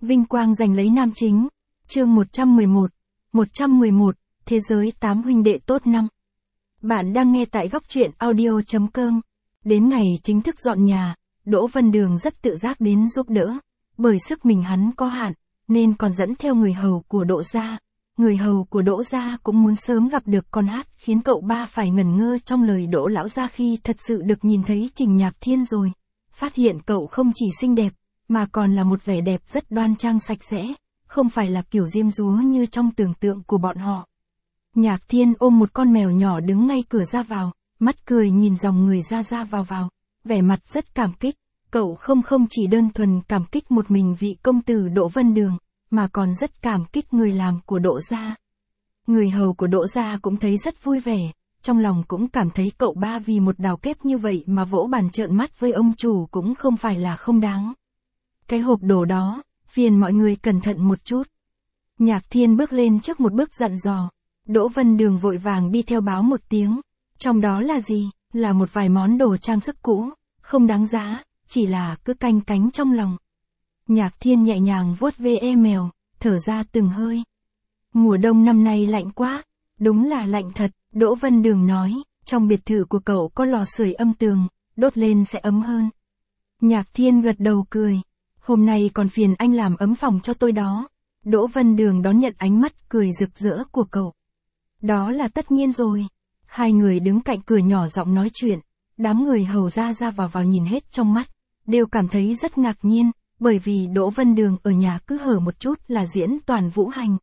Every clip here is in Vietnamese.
Vinh quang giành lấy nam chính. Chương 111, Thế giới 8 huynh đệ tốt 5. Bạn đang nghe tại góc truyện audio.com. Đến ngày chính thức dọn nhà, Đỗ Văn Đường rất tự giác đến giúp đỡ. Bởi sức mình hắn có hạn, nên còn dẫn theo người hầu của Đỗ gia. Người hầu của Đỗ gia cũng muốn sớm gặp được con hát, khiến cậu ba phải ngẩn ngơ trong lời Đỗ lão gia khi thật sự được nhìn thấy Trình Nhạc Thiên rồi. Phát hiện cậu không chỉ xinh đẹp, mà còn là một vẻ đẹp rất đoan trang sạch sẽ, không phải là kiểu diêm dúa như trong tưởng tượng của bọn họ. Nhạc Thiên ôm một con mèo nhỏ đứng ngay cửa ra vào, mắt cười nhìn dòng người ra vào, vẻ mặt rất cảm kích. Cậu không chỉ đơn thuần cảm kích một mình vị công tử Đỗ Văn Đường, mà còn rất cảm kích người làm của Đỗ gia. Người hầu của Đỗ gia cũng thấy rất vui vẻ, trong lòng cũng cảm thấy cậu ba vì một đào kép như vậy mà vỗ bàn trợn mắt với ông chủ cũng không phải là không đáng. Cái hộp đồ đó, phiền mọi người cẩn thận một chút. Nhạc Thiên bước lên trước một bước dặn dò. Đỗ Văn Đường vội vàng đi theo báo một tiếng. Trong đó là gì? Là một vài món đồ trang sức cũ, không đáng giá, chỉ là cứ canh cánh trong lòng. Nhạc Thiên nhẹ nhàng vuốt ve mèo, thở ra từng hơi. Mùa đông năm nay lạnh quá, đúng là lạnh thật, Đỗ Văn Đường nói, trong biệt thự của cậu có lò sưởi âm tường, đốt lên sẽ ấm hơn. Nhạc Thiên gật đầu cười, hôm nay còn phiền anh làm ấm phòng cho tôi đó. Đỗ Văn Đường đón nhận ánh mắt cười rực rỡ của cậu. Đó là tất nhiên rồi. Hai người đứng cạnh cửa nhỏ giọng nói chuyện, đám người hầu ra vào nhìn hết trong mắt, đều cảm thấy rất ngạc nhiên, bởi vì Đỗ Văn Đường ở nhà cứ hở một chút là diễn toàn vũ hành.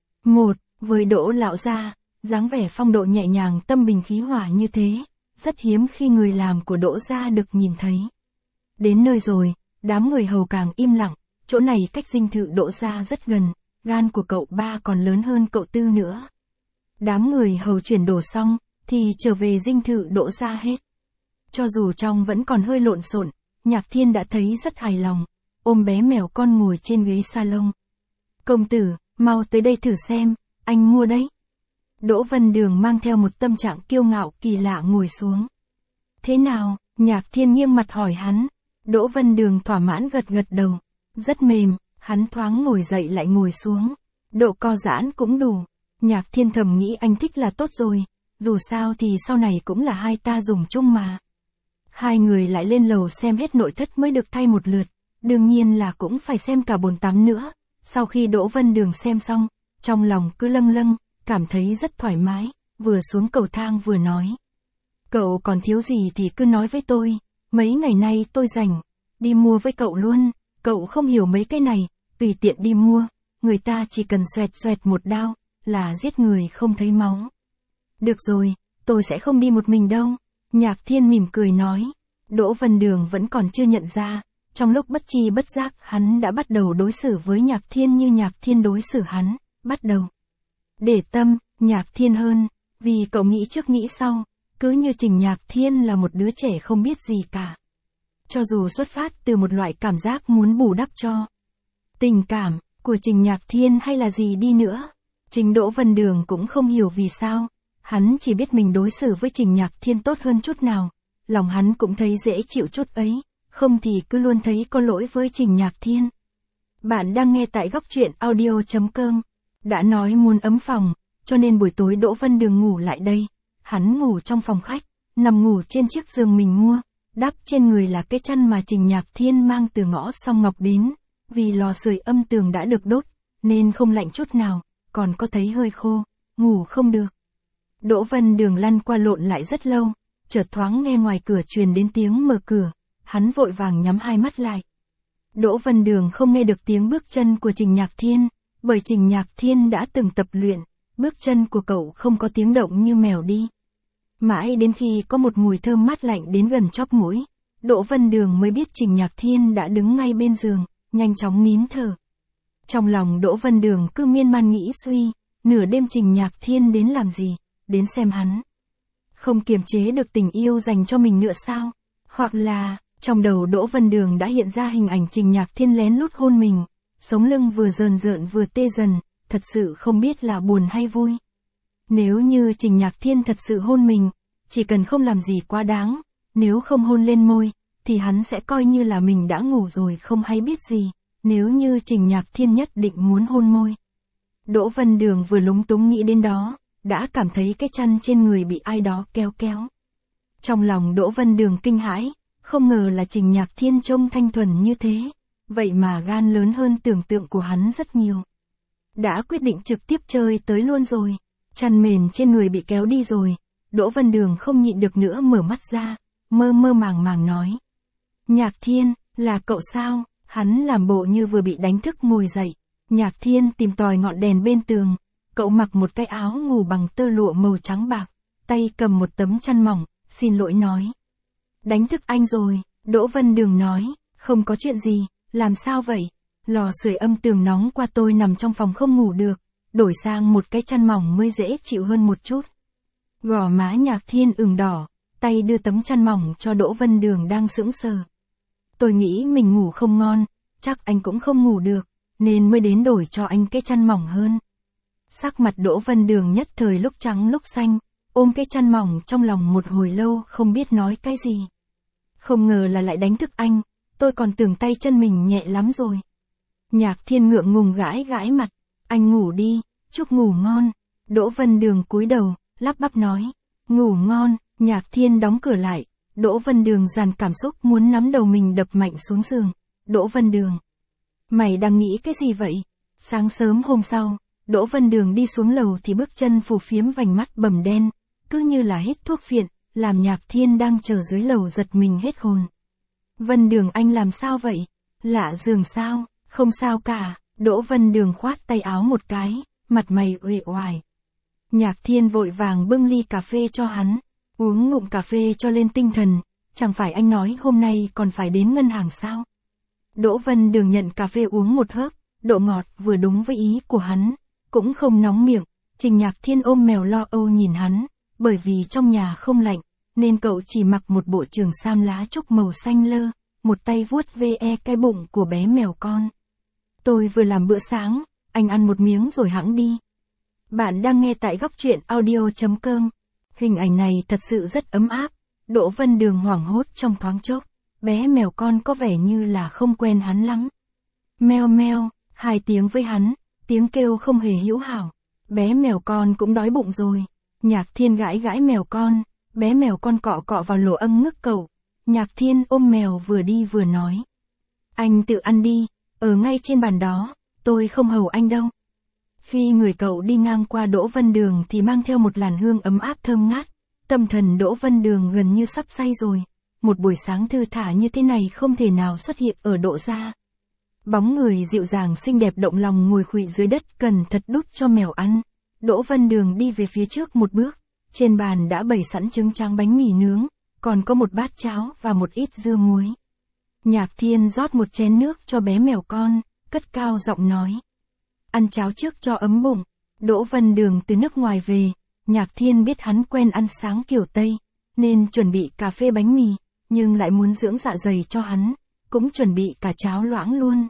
Với Đỗ lão gia, dáng vẻ phong độ nhẹ nhàng tâm bình khí hòa như thế, rất hiếm khi người làm của Đỗ gia được nhìn thấy. Đến nơi rồi, đám người hầu càng im lặng, chỗ này cách dinh thự Đỗ gia rất gần, gan của cậu ba còn lớn hơn cậu tư nữa. Đám người hầu chuyển đồ xong, thì trở về dinh thự Đỗ gia hết. Cho dù trong vẫn còn hơi lộn xộn, Nhạc Thiên đã thấy rất hài lòng, ôm bé mèo con ngồi trên ghế salon. Công tử, mau tới đây thử xem, anh mua đấy. Đỗ Văn Đường mang theo một tâm trạng kiêu ngạo kỳ lạ ngồi xuống. Thế nào? Nhạc Thiên nghiêng mặt hỏi hắn. Đỗ Văn Đường thỏa mãn gật đầu. Rất mềm, hắn thoáng ngồi dậy lại ngồi xuống. Độ co giãn cũng đủ. Nhạc Thiên thầm nghĩ anh thích là tốt rồi, dù sao thì sau này cũng là hai ta dùng chung mà. Hai người lại lên lầu xem hết nội thất mới được thay một lượt, đương nhiên là cũng phải xem cả bồn tắm nữa. Sau khi Đỗ Văn Đường xem xong, trong lòng cứ lâng, cảm thấy rất thoải mái, vừa xuống cầu thang vừa nói. Cậu còn thiếu gì thì cứ nói với tôi, mấy ngày nay tôi rảnh, đi mua với cậu luôn, cậu không hiểu mấy cái này, tùy tiện đi mua, người ta chỉ cần xoẹt một đao, là giết người không thấy máu. Được rồi, tôi sẽ không đi một mình đâu. Nhạc Thiên mỉm cười nói. Đỗ Văn Đường vẫn còn chưa nhận ra, trong lúc bất chi bất giác hắn đã bắt đầu đối xử với Nhạc Thiên như Nhạc Thiên đối xử hắn, bắt đầu để tâm Nhạc Thiên hơn, vì cậu nghĩ trước nghĩ sau, cứ như Trình Nhạc Thiên là một đứa trẻ không biết gì cả. Cho dù xuất phát từ một loại cảm giác muốn bù đắp cho tình cảm của Trình Nhạc Thiên hay là gì đi nữa, chính Đỗ Văn Đường cũng không hiểu vì sao, hắn chỉ biết mình đối xử với Trình Nhạc Thiên tốt hơn chút nào, lòng hắn cũng thấy dễ chịu chút ấy, không thì cứ luôn thấy có lỗi với Trình Nhạc Thiên. Bạn đang nghe tại góc truyện audio.com. Đã nói muốn ấm phòng, cho nên buổi tối Đỗ Văn Đường ngủ lại đây. Hắn ngủ trong phòng khách, nằm ngủ trên chiếc giường mình mua, đắp trên người là cái chăn mà Trình Nhạc Thiên mang từ ngõ Song Ngọc đến, vì lò sưởi âm tường đã được đốt, nên không lạnh chút nào, còn có thấy hơi khô, ngủ không được. Đỗ Văn Đường lăn qua lộn lại rất lâu, chợt thoáng nghe ngoài cửa truyền đến tiếng mở cửa, hắn vội vàng nhắm hai mắt lại. Đỗ Văn Đường không nghe được tiếng bước chân của Trình Nhạc Thiên, bởi Trình Nhạc Thiên đã từng tập luyện, bước chân của cậu không có tiếng động như mèo đi. Mãi đến khi có một mùi thơm mát lạnh đến gần chóp mũi, Đỗ Văn Đường mới biết Trình Nhạc Thiên đã đứng ngay bên giường, nhanh chóng nín thở. Trong lòng Đỗ Văn Đường cứ miên man nghĩ suy, nửa đêm Trình Nhạc Thiên đến làm gì, đến xem hắn. Không kiềm chế được tình yêu dành cho mình nữa sao? Hoặc là, trong đầu Đỗ Văn Đường đã hiện ra hình ảnh Trình Nhạc Thiên lén lút hôn mình, sống lưng vừa rờn rợn vừa tê dần, thật sự không biết là buồn hay vui. Nếu như Trình Nhạc Thiên thật sự hôn mình, chỉ cần không làm gì quá đáng, nếu không hôn lên môi, thì hắn sẽ coi như là mình đã ngủ rồi không hay biết gì, nếu như Trình Nhạc Thiên nhất định muốn hôn môi. Đỗ Vân Đường vừa lúng túng nghĩ đến đó, đã cảm thấy cái chăn trên người bị ai đó kéo kéo. Trong lòng Đỗ Vân Đường kinh hãi, không ngờ là Trình Nhạc Thiên trông thanh thuần như thế, vậy mà gan lớn hơn tưởng tượng của hắn rất nhiều. Đã quyết định trực tiếp chơi tới luôn rồi, chăn mền trên người bị kéo đi rồi, Đỗ Vân Đường không nhịn được nữa mở mắt ra, mơ mơ màng màng nói. Nhạc Thiên, là cậu sao? Hắn làm bộ như vừa bị đánh thức ngồi dậy. Nhạc Thiên tìm tòi ngọn đèn bên tường, cậu mặc một cái áo ngủ bằng tơ lụa màu trắng bạc, tay cầm một tấm chăn mỏng, xin lỗi nói. Đánh thức anh rồi, Đỗ Vân Đường nói, không có chuyện gì, làm sao vậy? Lò sưởi âm tường nóng qua tôi nằm trong phòng không ngủ được, đổi sang một cái chăn mỏng mới dễ chịu hơn một chút. Gò má Nhạc Thiên ửng đỏ, tay đưa tấm chăn mỏng cho Đỗ Vân Đường đang sững sờ. Tôi nghĩ mình ngủ không ngon, chắc anh cũng không ngủ được, nên mới đến đổi cho anh cái chăn mỏng hơn. Sắc mặt Đỗ Vân Đường nhất thời lúc trắng lúc xanh, ôm cái chăn mỏng trong lòng một hồi lâu không biết nói cái gì. Không ngờ là lại đánh thức anh, tôi còn tưởng tay chân mình nhẹ lắm rồi. Nhạc Thiên ngượng ngùng gãi gãi mặt, anh ngủ đi, chúc ngủ ngon. Đỗ Vân Đường cúi đầu, lắp bắp nói, ngủ ngon. Nhạc Thiên đóng cửa lại, Đỗ Vân Đường dàn cảm xúc muốn nắm đầu mình đập mạnh xuống giường. Đỗ Vân Đường, mày đang nghĩ cái gì vậy? Sáng sớm hôm sau, Đỗ Vân Đường đi xuống lầu thì bước chân phù phiếm vành mắt bầm đen, cứ như là hít thuốc phiện, làm Nhạc Thiên đang chờ dưới lầu giật mình hết hồn. Vân Đường anh làm sao vậy? Lạ giường sao? Không sao cả. Đỗ Vân Đường khoát tay áo một cái, mặt mày uể oải. Nhạc Thiên vội vàng bưng ly cà phê cho hắn, uống ngụm cà phê cho lên tinh thần, chẳng phải anh nói hôm nay còn phải đến ngân hàng sao? Đỗ Vân Đường nhận cà phê uống một hớp, độ ngọt vừa đúng với ý của hắn, cũng không nóng miệng. Trình Nhạc Thiên ôm mèo lo âu nhìn hắn, bởi vì trong nhà không lạnh, nên cậu chỉ mặc một bộ trường sam lá trúc màu xanh lơ, một tay vuốt ve cái bụng của bé mèo con. Tôi vừa làm bữa sáng, anh ăn một miếng rồi hẵng đi. Bạn đang nghe tại góc truyện audio.com. Hình ảnh này thật sự rất ấm áp. Đỗ Vân Đường hoảng hốt trong thoáng chốc, bé mèo con có vẻ như là không quen hắn lắm. Meo meo, hai tiếng với hắn, tiếng kêu không hề hữu hảo. Bé mèo con cũng đói bụng rồi. Nhạc Thiên gãi gãi mèo con, bé mèo con cọ cọ vào lỗ âng ngức cậu. Nhạc Thiên ôm mèo vừa đi vừa nói. Anh tự ăn đi, ở ngay trên bàn đó, tôi không hầu anh đâu. Khi người cậu đi ngang qua Đỗ Vân Đường thì mang theo một làn hương ấm áp thơm ngát. Tâm thần Đỗ Vân Đường gần như sắp say rồi. Một buổi sáng thư thả như thế này không thể nào xuất hiện ở Đỗ gia. Bóng người dịu dàng xinh đẹp động lòng ngồi khuỵu dưới đất cần thật đút cho mèo ăn. Đỗ Vân Đường đi về phía trước một bước. Trên bàn đã bày sẵn trứng tráng bánh mì nướng, còn có một bát cháo và một ít dưa muối. Nhạc Thiên rót một chén nước cho bé mèo con, cất cao giọng nói. Ăn cháo trước cho ấm bụng. Đỗ Vân Đường từ nước ngoài về, Nhạc Thiên biết hắn quen ăn sáng kiểu Tây, nên chuẩn bị cà phê bánh mì, nhưng lại muốn dưỡng dạ dày cho hắn, cũng chuẩn bị cả cháo loãng luôn.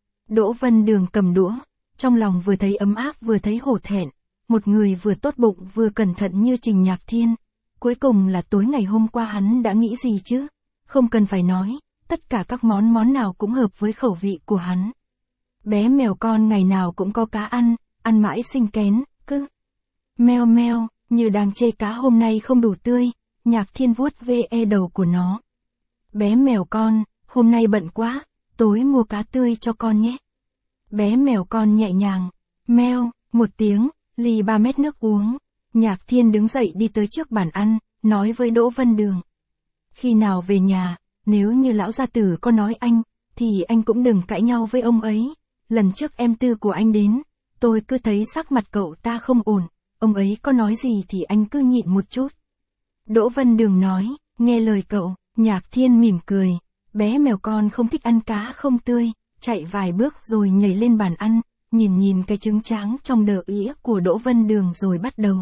Đỗ Vân Đường cầm đũa, trong lòng vừa thấy ấm áp vừa thấy hổ thẹn, một người vừa tốt bụng vừa cẩn thận như Trình Nhạc Thiên. Cuối cùng là tối ngày hôm qua hắn đã nghĩ gì chứ? Không cần phải nói, tất cả các món nào cũng hợp với khẩu vị của hắn. Bé mèo con ngày nào cũng có cá ăn mãi xinh kén, cứ meo meo, như đang chê cá hôm nay không đủ tươi. Nhạc Thiên vuốt ve đầu của nó. Bé mèo con, hôm nay bận quá, tối mua cá tươi cho con nhé. Bé mèo con nhẹ nhàng, meo, một tiếng, ly 3 mét nước uống. Nhạc Thiên đứng dậy đi tới trước bàn ăn, nói với Đỗ Vân Đường. Khi nào về nhà, nếu như lão gia tử có nói anh, thì anh cũng đừng cãi nhau với ông ấy. Lần trước em Tư của anh đến, tôi cứ thấy sắc mặt cậu ta không ổn, ông ấy có nói gì thì anh cứ nhịn một chút. Đỗ Vân Đường nói, nghe lời cậu. Nhạc Thiên mỉm cười, bé mèo con không thích ăn cá không tươi, chạy vài bước rồi nhảy lên bàn ăn, nhìn cái trứng tráng trong đờ ĩa của Đỗ Vân Đường rồi bắt đầu.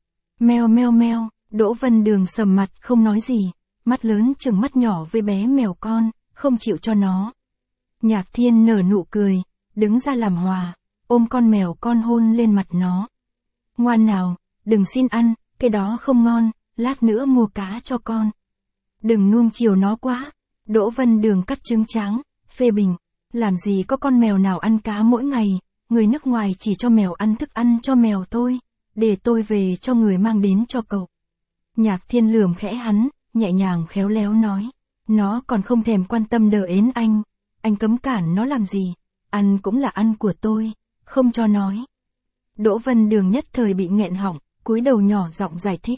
Meo meo meo, Đỗ Vân Đường sầm mặt không nói gì, mắt lớn chừng mắt nhỏ với bé mèo con, không chịu cho nó. Nhạc Thiên nở nụ cười, đứng ra làm hòa, ôm con mèo con hôn lên mặt nó. Ngoan nào, đừng xin ăn, cái đó không ngon, lát nữa mua cá cho con. Đừng nuông chiều nó quá. Đỗ Vân Đường cắt trứng tráng, phê bình. Làm gì có con mèo nào ăn cá mỗi ngày, người nước ngoài chỉ cho mèo ăn thức ăn cho mèo thôi, để tôi về cho người mang đến cho cậu. Nhạc Thiên lườm khẽ hắn, nhẹ nhàng khéo léo nói. Nó còn không thèm quan tâm đờ ến anh cấm cản nó làm gì, ăn cũng là ăn của tôi, không cho nói. Đỗ Vân Đường nhất thời bị nghẹn họng, cúi đầu nhỏ giọng giải thích.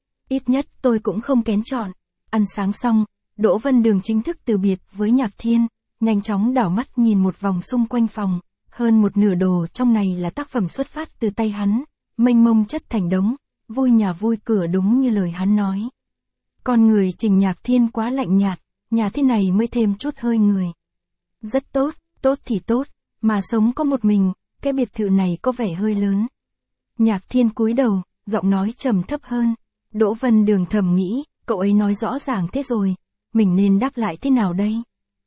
Ít nhất tôi cũng không kén chọn. Ăn sáng xong, Đỗ Vân Đường chính thức từ biệt với Nhạc Thiên, nhanh chóng đảo mắt nhìn một vòng xung quanh phòng, hơn một nửa đồ trong này là tác phẩm xuất phát từ tay hắn, mênh mông chất thành đống, vui nhà vui cửa đúng như lời hắn nói. Con người Trình Nhạc Thiên quá lạnh nhạt, nhà thế này mới thêm chút hơi người. Rất tốt, tốt thì tốt, mà sống có một mình, cái biệt thự này có vẻ hơi lớn. Nhạc Thiên cúi đầu, giọng nói trầm thấp hơn. Đỗ Vân Đường thầm nghĩ, cậu ấy nói rõ ràng thế rồi, mình nên đáp lại thế nào đây?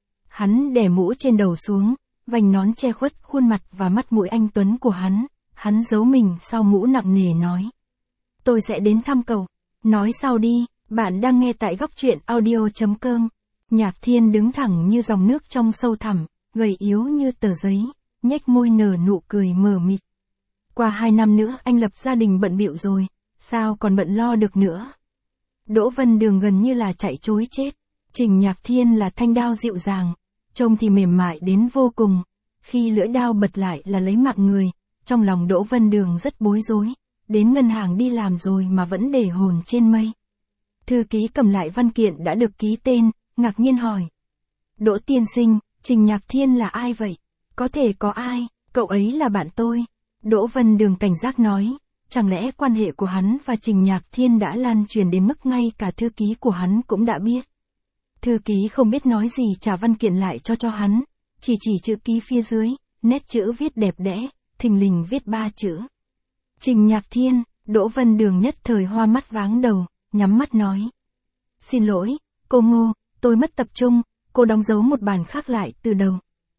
Hắn đè mũ trên đầu xuống, vành nón che khuất khuôn mặt và mắt mũi anh tuấn của hắn giấu mình sau mũ nặng nề nói. Tôi sẽ đến thăm cậu, nói sau đi, bạn đang nghe tại góc truyện audio.com. Nhạc Thiên đứng thẳng như dòng nước trong sâu thẳm, gầy yếu như tờ giấy, nhếch môi nở nụ cười mờ mịt. Qua 2 năm nữa anh lập gia đình bận bịu rồi, sao còn bận lo được nữa? Đỗ Vân Đường gần như là chạy trối chết. Trình Nhạc Thiên là thanh đao dịu dàng, trông thì mềm mại đến vô cùng. Khi lưỡi đao bật lại là lấy mạng người, trong lòng Đỗ Vân Đường rất bối rối. Đến ngân hàng đi làm rồi mà vẫn để hồn trên mây. Thư ký cầm lại văn kiện đã được ký tên, ngạc nhiên hỏi. Đỗ tiên sinh, Trình Nhạc Thiên là ai vậy? Có thể có ai, cậu ấy là bạn tôi. Đỗ Vân Đường cảnh giác nói, chẳng lẽ quan hệ của hắn và Trình Nhạc Thiên đã lan truyền đến mức ngay cả thư ký của hắn cũng đã biết. Thư ký không biết nói gì trả văn kiện lại cho hắn, chỉ chữ ký phía dưới, nét chữ viết đẹp đẽ, thình lình viết 3 chữ. Trình Nhạc Thiên. Đỗ Vân Đường nhất thời hoa mắt váng đầu, nhắm mắt nói. Xin lỗi, cô Ngô, tôi mất tập trung, cô đóng dấu một bản khác lại từ đầu.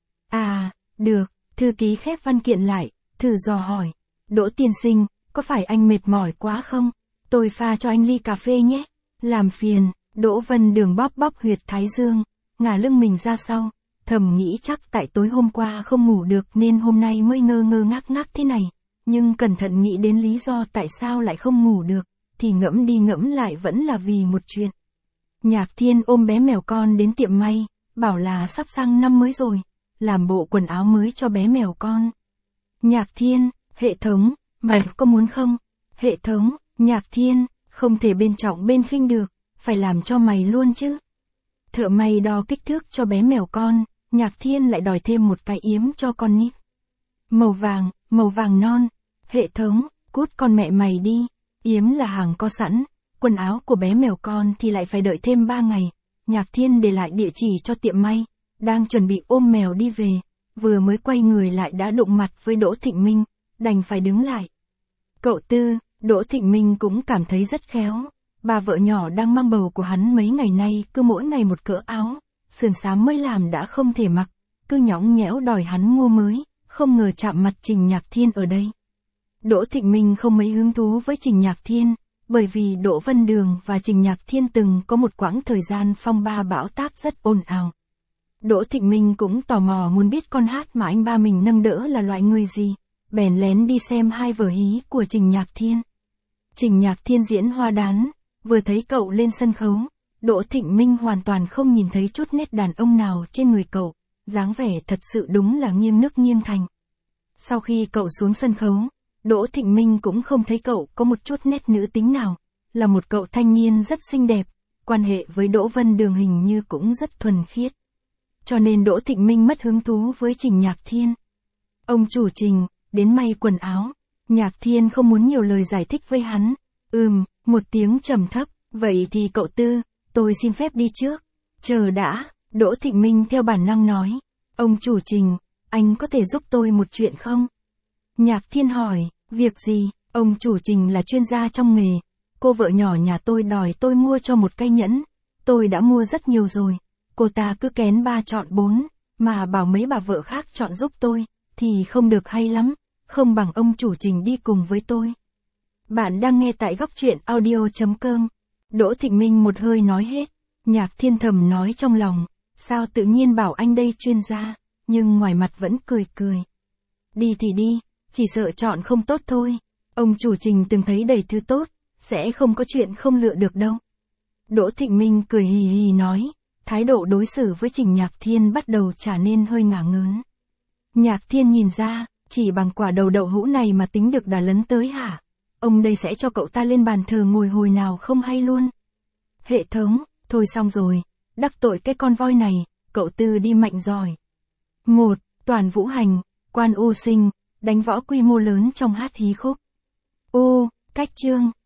À, được, thư ký khép văn kiện lại, thử dò hỏi. Đỗ tiên sinh, có phải anh mệt mỏi quá không? Tôi pha cho anh ly cà phê nhé. Làm phiền, Đỗ Vân Đường bóp bóp huyệt thái dương, ngả lưng mình ra sau, thầm nghĩ chắc tại tối hôm qua không ngủ được nên hôm nay mới ngơ ngác thế này. Nhưng cẩn thận nghĩ đến lý do tại sao lại không ngủ được, thì ngẫm đi ngẫm lại vẫn là vì một chuyện. Nhạc Thiên ôm bé mèo con đến tiệm may, bảo là sắp sang năm mới rồi, làm bộ quần áo mới cho bé mèo con. Nhạc Thiên, hệ thống, mày có muốn không? Hệ thống, Nhạc Thiên, không thể bên trọng bên khinh được, phải làm cho mày luôn chứ. Thợ may đo kích thước cho bé mèo con, Nhạc Thiên lại đòi thêm một cái yếm cho con nít. Màu vàng non. Hệ thống, cút con mẹ mày đi. Yếm là hàng có sẵn, quần áo của bé mèo con thì lại phải đợi thêm 3 ngày. Nhạc Thiên để lại địa chỉ cho tiệm may, đang chuẩn bị ôm mèo đi về, vừa mới quay người lại đã đụng mặt với Đỗ Thịnh Minh, đành phải đứng lại. Cậu Tư, Đỗ Thịnh Minh cũng cảm thấy rất khéo. Bà vợ nhỏ đang mang bầu của hắn mấy ngày nay cứ mỗi ngày một cỡ áo, sườn xám mới làm đã không thể mặc, cứ nhõng nhẽo đòi hắn mua mới, không ngờ chạm mặt Trình Nhạc Thiên ở đây. Đỗ Thịnh Minh không mấy hứng thú với Trình Nhạc Thiên, bởi vì Đỗ Vân Đường và Trình Nhạc Thiên từng có một quãng thời gian phong ba bão táp rất ồn ào. Đỗ Thịnh Minh cũng tò mò muốn biết con hát mà anh ba mình nâng đỡ là loại người gì, bèn lén đi xem 2 vở hí của Trình Nhạc Thiên. Trình Nhạc Thiên diễn hoa đán, vừa thấy cậu lên sân khấu, Đỗ Thịnh Minh hoàn toàn không nhìn thấy chút nét đàn ông nào trên người cậu, dáng vẻ thật sự đúng là nghiêng nước nghiêng thành. Sau khi cậu xuống sân khấu, Đỗ Thịnh Minh cũng không thấy cậu có một chút nét nữ tính nào, là một cậu thanh niên rất xinh đẹp, quan hệ với Đỗ Vân Đường hình như cũng rất thuần khiết. Cho nên Đỗ Thịnh Minh mất hứng thú với Trình Nhạc Thiên. Ông chủ Trình, đến may quần áo. Nhạc Thiên không muốn nhiều lời giải thích với hắn. Một tiếng trầm thấp, vậy thì cậu Tư, tôi xin phép đi trước. Chờ đã, Đỗ Thịnh Minh theo bản năng nói. Ông chủ Trình, anh có thể giúp tôi một chuyện không? Nhạc Thiên hỏi, việc gì? Ông chủ Trình là chuyên gia trong nghề. Cô vợ nhỏ nhà tôi đòi tôi mua cho một cây nhẫn. Tôi đã mua rất nhiều rồi. Cô ta cứ kén 3 chọn 4, mà bảo mấy bà vợ khác chọn giúp tôi, thì không được hay lắm. Không bằng ông chủ Trình đi cùng với tôi. Bạn đang nghe tại góc truyện audio.com. Đỗ Thịnh Minh một hơi nói hết. Nhạc Thiên thầm nói trong lòng, sao tự nhiên bảo anh đây chuyên gia. nhưng ngoài mặt vẫn cười cười. Đi thì đi, chỉ sợ chọn không tốt thôi. Ông chủ Trình từng thấy đầy thứ tốt, sẽ không có chuyện không lựa được đâu. Đỗ Thịnh Minh cười hì hì nói, thái độ đối xử với Trình Nhạc Thiên bắt đầu trở nên hơi ngả ngớn. Nhạc Thiên nhìn ra, chỉ bằng quả đầu đậu hũ này mà tính được đã lấn tới hả? Ông đây sẽ cho cậu ta lên bàn thờ ngồi hồi nào không hay luôn. Hệ thống, thôi xong rồi, đắc tội cái con voi này, cậu Tư đi mạnh giỏi. 1. Toàn Vũ Hành, Quan Ô Sinh, đánh võ quy mô lớn trong hát hí khúc. Cách chương.